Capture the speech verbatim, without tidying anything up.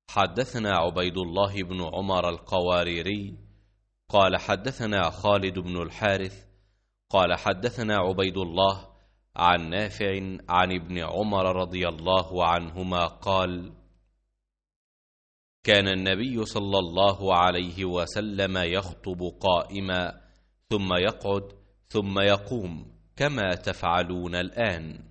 حدثنا عبيد الله بن عمر القواريري قال حدثنا خالد بن الحارث قال حدثنا عبيد الله عن نافع عن ابن عمر رضي الله عنهما قال: كان النبي صلى الله عليه وسلم يخطب قائما ثم يقعد ثم يقوم كما تفعلون الآن.